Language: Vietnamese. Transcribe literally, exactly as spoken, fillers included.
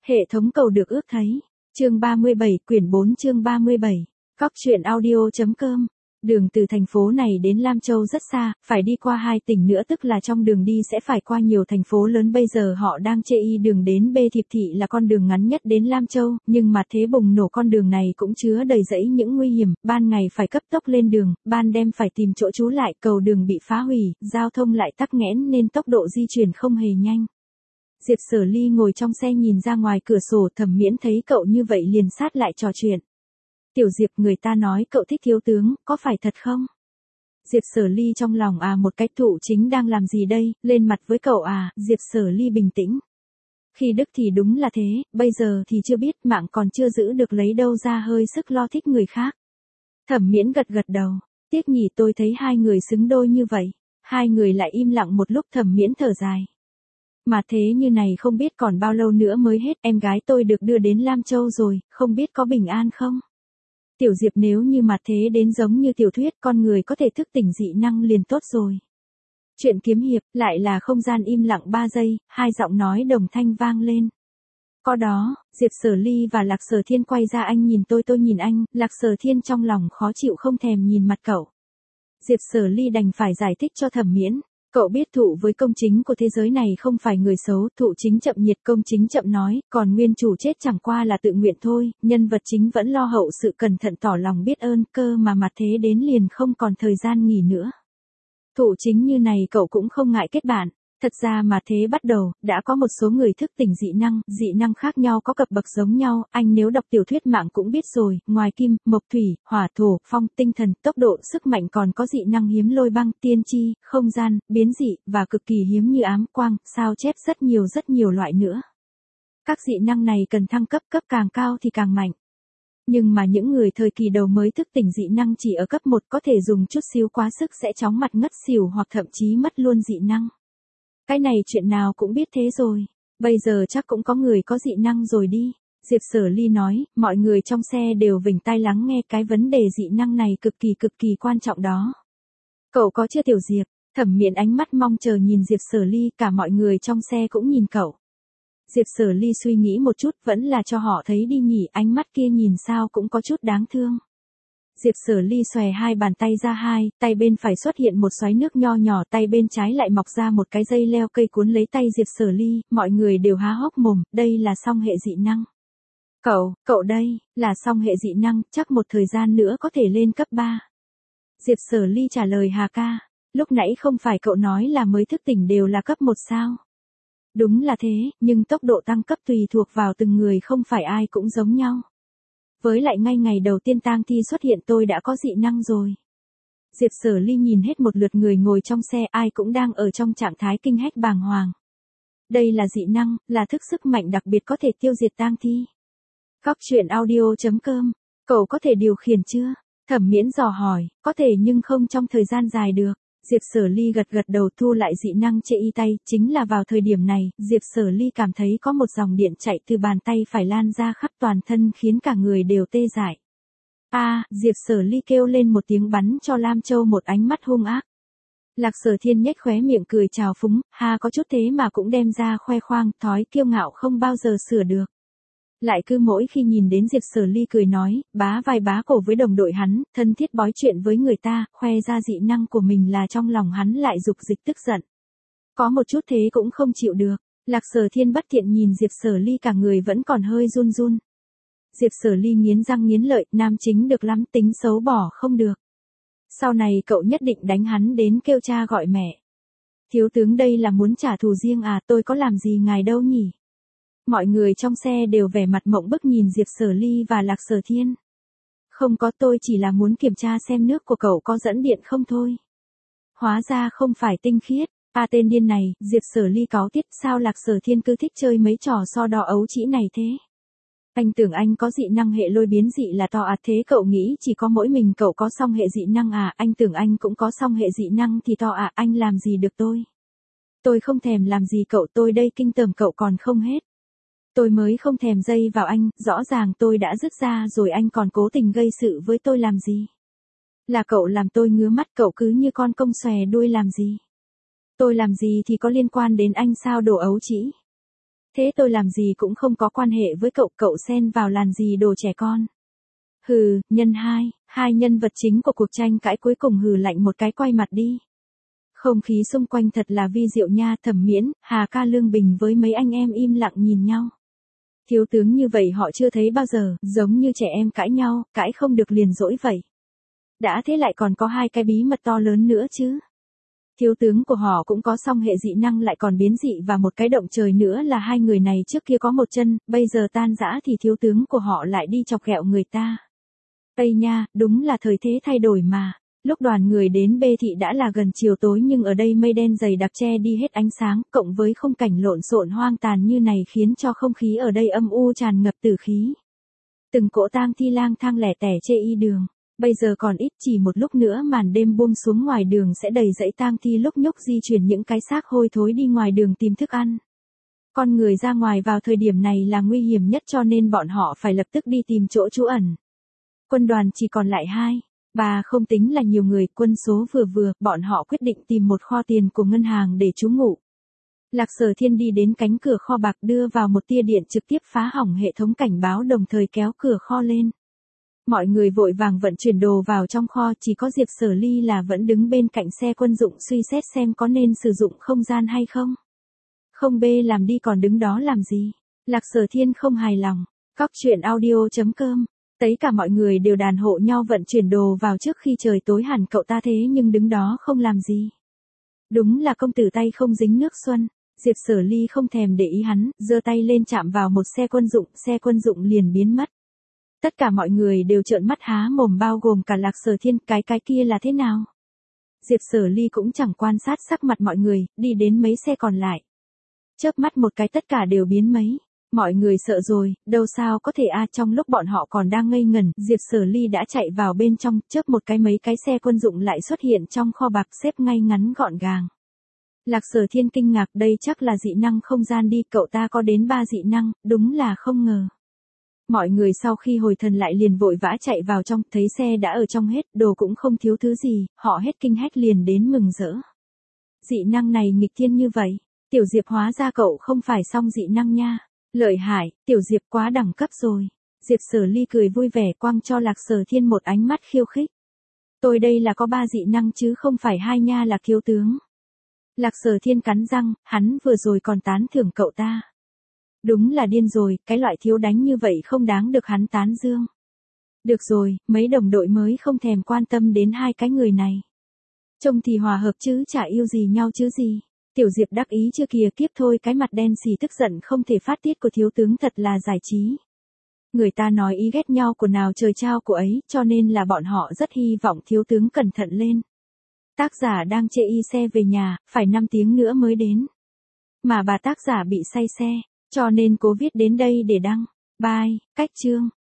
Hệ thống cầu được ước thấy. Chương ba mươi bảy, quyển bốn chương ba mươi bảy. Góc truyện audio.com. Đường từ thành phố này đến Lam Châu rất xa, phải đi qua hai tỉnh nữa, tức là trong đường đi sẽ phải qua nhiều thành phố lớn. Bây giờ họ đang chê y đường đến Bê Thiệp Thị là con đường ngắn nhất đến Lam Châu, nhưng mà thế bùng nổ con đường này cũng chứa đầy rẫy những nguy hiểm, ban ngày phải cấp tốc lên đường, ban đêm phải tìm chỗ trú lại, cầu đường bị phá hủy, giao thông lại tắc nghẽn nên tốc độ di chuyển không hề nhanh. Diệp Sở Ly ngồi trong xe nhìn ra ngoài cửa sổ, Thẩm Miễn thấy cậu như vậy liền sát lại trò chuyện. Tiểu Diệp, người ta nói cậu thích thiếu tướng, có phải thật không? Diệp Sở Ly trong lòng à một cái Thụ Chính đang làm gì đây, lên mặt với cậu à, Diệp Sở Ly bình tĩnh. Khi Đức thì đúng là thế, bây giờ thì chưa biết, mạng còn chưa giữ được lấy đâu ra hơi sức lo thích người khác. Thẩm Miễn gật gật đầu, tiếc nhỉ, tôi thấy hai người xứng đôi như vậy. Hai người lại im lặng một lúc, Thẩm Miễn thở dài. Mà thế như này không biết còn bao lâu nữa mới hết, em gái tôi được đưa đến Lam Châu rồi, không biết có bình an không? Tiểu Diệp, nếu như mà thế đến giống như tiểu thuyết, con người có thể thức tỉnh dị năng liền tốt rồi. Chuyện kiếm hiệp, lại là không gian im lặng ba giây, hai giọng nói đồng thanh vang lên. Có đó, Diệp Sở Ly và Lạc Sở Thiên quay ra, anh nhìn tôi tôi nhìn anh, Lạc Sở Thiên trong lòng khó chịu không thèm nhìn mặt cậu. Diệp Sở Ly đành phải giải thích cho Thẩm Miễn. Cậu biết Thụ với Công Chính của thế giới này không phải người xấu, Thụ Chính chậm nhiệt, Công Chính chậm nói, còn nguyên chủ chết chẳng qua là tự nguyện thôi, nhân vật chính vẫn lo hậu sự cẩn thận tỏ lòng biết ơn, cơ mà mặt thế đến liền không còn thời gian nghỉ nữa. Thụ Chính như này cậu cũng không ngại kết bạn. Thật ra mà thế bắt đầu, đã có một số người thức tỉnh dị năng, dị năng khác nhau có cấp bậc giống nhau, anh nếu đọc tiểu thuyết mạng cũng biết rồi, ngoài kim, mộc thủy, hỏa thổ, phong, tinh thần, tốc độ, sức mạnh còn có dị năng hiếm lôi băng, tiên tri, không gian, biến dị, và cực kỳ hiếm như ám quang, sao chép rất nhiều rất nhiều loại nữa. Các dị năng này cần thăng cấp, cấp càng cao thì càng mạnh. Nhưng mà những người thời kỳ đầu mới thức tỉnh dị năng chỉ ở cấp một có thể dùng chút xíu quá sức sẽ chóng mặt ngất xỉu hoặc thậm chí mất luôn dị năng. Cái này chuyện nào cũng biết thế rồi. Bây giờ chắc cũng có người có dị năng rồi đi. Diệp Sở Ly nói, mọi người trong xe đều vểnh tai lắng nghe, cái vấn đề dị năng này cực kỳ cực kỳ quan trọng đó. Cậu có chưa Tiểu Diệp? Thẩm Miễn ánh mắt mong chờ nhìn Diệp Sở Ly, cả mọi người trong xe cũng nhìn cậu. Diệp Sở Ly suy nghĩ một chút, vẫn là cho họ thấy đi nhỉ, ánh mắt kia nhìn sao cũng có chút đáng thương. Diệp Sở Ly xòe hai bàn tay ra, hai tay bên phải xuất hiện một xoáy nước nho nhỏ, tay bên trái lại mọc ra một cái dây leo cây cuốn lấy tay Diệp Sở Ly, mọi người đều há hốc mồm, đây là song hệ dị năng. Cậu, cậu đây, là song hệ dị năng, chắc một thời gian nữa có thể lên cấp ba. Diệp Sở Ly trả lời, Hà ca, lúc nãy không phải cậu nói là mới thức tỉnh đều là cấp một sao? Đúng là thế, nhưng tốc độ tăng cấp tùy thuộc vào từng người, không phải ai cũng giống nhau. Với lại ngay ngày đầu tiên tang thi xuất hiện tôi đã có dị năng rồi. Diệp Sở Ly nhìn hết một lượt người ngồi trong xe, ai cũng đang ở trong trạng thái kinh hách bàng hoàng. Đây là dị năng, là thức sức mạnh đặc biệt có thể tiêu diệt tang thi. Góc truyện audio.com, cậu có thể điều khiển chưa? Thẩm Miễn dò hỏi, có thể nhưng không trong thời gian dài được. Diệp Sở Ly gật gật đầu, thu lại dị năng chê y tay, chính là vào thời điểm này, Diệp Sở Ly cảm thấy có một dòng điện chạy từ bàn tay phải lan ra khắp toàn thân khiến cả người đều tê dại. A, à, Diệp Sở Ly kêu lên một tiếng, bắn cho Lam Châu một ánh mắt hung ác. Lạc Sở Thiên nhếch khóe miệng cười trào phúng, ha có chút thế mà cũng đem ra khoe khoang, thói kiêu ngạo không bao giờ sửa được. Lại cứ mỗi khi nhìn đến Diệp Sở Ly cười nói, bá vai bá cổ với đồng đội hắn, thân thiết bói chuyện với người ta, khoe ra dị năng của mình là trong lòng hắn lại dục dịch tức giận. Có một chút thế cũng không chịu được. Lạc Sở Thiên bất thiện nhìn Diệp Sở Ly, cả người vẫn còn hơi run run. Diệp Sở Ly nghiến răng nghiến lợi, nam chính được lắm, tính xấu bỏ không được. Sau này cậu nhất định đánh hắn đến kêu cha gọi mẹ. Thiếu tướng đây là muốn trả thù riêng à, tôi có làm gì ngài đâu nhỉ? Mọi người trong xe đều vẻ mặt mộng bức nhìn Diệp Sở Ly và Lạc Sở Thiên. Không có, tôi chỉ là muốn kiểm tra xem nước của cậu có dẫn điện không thôi. Hóa ra không phải tinh khiết. À tên điên này, Diệp Sở Ly cáu tiết, sao Lạc Sở Thiên cứ thích chơi mấy trò so đo ấu trĩ này thế? Anh tưởng anh có dị năng hệ lôi biến dị là to à, thế cậu nghĩ chỉ có mỗi mình cậu có song hệ dị năng à, anh tưởng anh cũng có song hệ dị năng thì to à, anh làm gì được tôi? Tôi không thèm làm gì cậu, tôi đây kinh tởm cậu còn không hết. Tôi mới không thèm dây vào anh, rõ ràng tôi đã dứt ra rồi anh còn cố tình gây sự với tôi làm gì? Là cậu làm tôi ngứa mắt, cậu cứ như con công xòe đuôi làm gì? Tôi làm gì thì có liên quan đến anh sao, đồ ấu trĩ? Thế tôi làm gì cũng không có quan hệ với cậu, cậu xen vào làm gì đồ trẻ con. Hừ, nhân hai, hai nhân vật chính của cuộc tranh cãi cuối cùng hừ lạnh một cái quay mặt đi. Không khí xung quanh thật là vi diệu nha, Thẩm Miễn, Hà Ca Lương Bình với mấy anh em im lặng nhìn nhau. Thiếu tướng như vậy họ chưa thấy bao giờ, giống như trẻ em cãi nhau, cãi không được liền dỗi vậy. Đã thế lại còn có hai cái bí mật to lớn nữa chứ. Thiếu tướng của họ cũng có song hệ dị năng lại còn biến dị và một cái động trời nữa là hai người này trước kia có một chân, bây giờ tan rã thì thiếu tướng của họ lại đi chọc ghẹo người ta. Ây nha, đúng là thời thế thay đổi mà. Lúc đoàn người đến Bê Thị đã là gần chiều tối nhưng ở đây mây đen dày đặc che đi hết ánh sáng, cộng với khung cảnh lộn xộn hoang tàn như này khiến cho không khí ở đây âm u tràn ngập tử khí. Từng cỗ tang thi lang thang lẻ tẻ chê y đường. Bây giờ còn ít, chỉ một lúc nữa màn đêm buông xuống ngoài đường sẽ đầy dãy tang thi lúc nhúc di chuyển những cái xác hôi thối đi ngoài đường tìm thức ăn. Con người ra ngoài vào thời điểm này là nguy hiểm nhất cho nên bọn họ phải lập tức đi tìm chỗ trú ẩn. Quân đoàn chỉ còn lại hai, ba không tính là nhiều người, quân số vừa vừa, bọn họ quyết định tìm một kho tiền của ngân hàng để trú ngụ. Lạc Sở Thiên đi đến cánh cửa kho bạc đưa vào một tia điện trực tiếp phá hỏng hệ thống cảnh báo đồng thời kéo cửa kho lên. Mọi người vội vàng vận chuyển đồ vào trong kho, chỉ có Diệp Sở Ly là vẫn đứng bên cạnh xe quân dụng suy xét xem có nên sử dụng không gian hay không. Không bê làm đi còn đứng đó làm gì. Lạc Sở Thiên không hài lòng. Cóc truyện audio chấm com. Tất cả mọi người đều đàn hộ nhau vận chuyển đồ vào trước khi trời tối hẳn, cậu ta thế nhưng đứng đó không làm gì. Đúng là công tử tay không dính nước xuân. Diệp Sở Ly không thèm để ý hắn, giơ tay lên chạm vào một xe quân dụng, xe quân dụng liền biến mất. Tất cả mọi người đều trợn mắt há mồm bao gồm cả Lạc Sở Thiên, cái cái kia là thế nào? Diệp Sở Ly cũng chẳng quan sát sắc mặt mọi người, đi đến mấy xe còn lại. Chớp mắt một cái tất cả đều biến mấy. Mọi người sợ rồi, đâu sao có thể a à, trong lúc bọn họ còn đang ngây ngẩn, Diệp Sở Ly đã chạy vào bên trong, chớp một cái mấy cái xe quân dụng lại xuất hiện trong kho bạc xếp ngay ngắn gọn gàng. Lạc Sở Thiên kinh ngạc, đây chắc là dị năng không gian đi, cậu ta có đến ba dị năng, đúng là không ngờ. Mọi người sau khi hồi thần lại liền vội vã chạy vào trong, thấy xe đã ở trong hết, đồ cũng không thiếu thứ gì, họ hết kinh hách liền đến mừng rỡ. Dị năng này nghịch thiên như vậy, Tiểu Diệp hóa ra cậu không phải song dị năng nha. Lợi hại, Tiểu Diệp quá đẳng cấp rồi. Diệp Sở Ly cười vui vẻ quăng cho Lạc Sở Thiên một ánh mắt khiêu khích. Tôi đây là có ba dị năng chứ không phải hai nha Lạc thiếu tướng. Lạc Sở Thiên cắn răng, hắn vừa rồi còn tán thưởng cậu ta. Đúng là điên rồi, cái loại thiếu đánh như vậy không đáng được hắn tán dương. Được rồi, mấy đồng đội mới không thèm quan tâm đến hai cái người này. Trông thì hòa hợp chứ chả yêu gì nhau chứ gì. Tiểu Diệp đắc ý chưa kìa, kiếp thôi, cái mặt đen xì tức giận không thể phát tiết của thiếu tướng thật là giải trí. Người ta nói ý ghét nhau của nào trời trao của ấy, cho nên là bọn họ rất hy vọng thiếu tướng cẩn thận lên. Tác giả đang chê y xe về nhà, phải năm tiếng nữa mới đến. Mà bà tác giả bị say xe, cho nên cố viết đến đây để đăng. Bye, cách chương.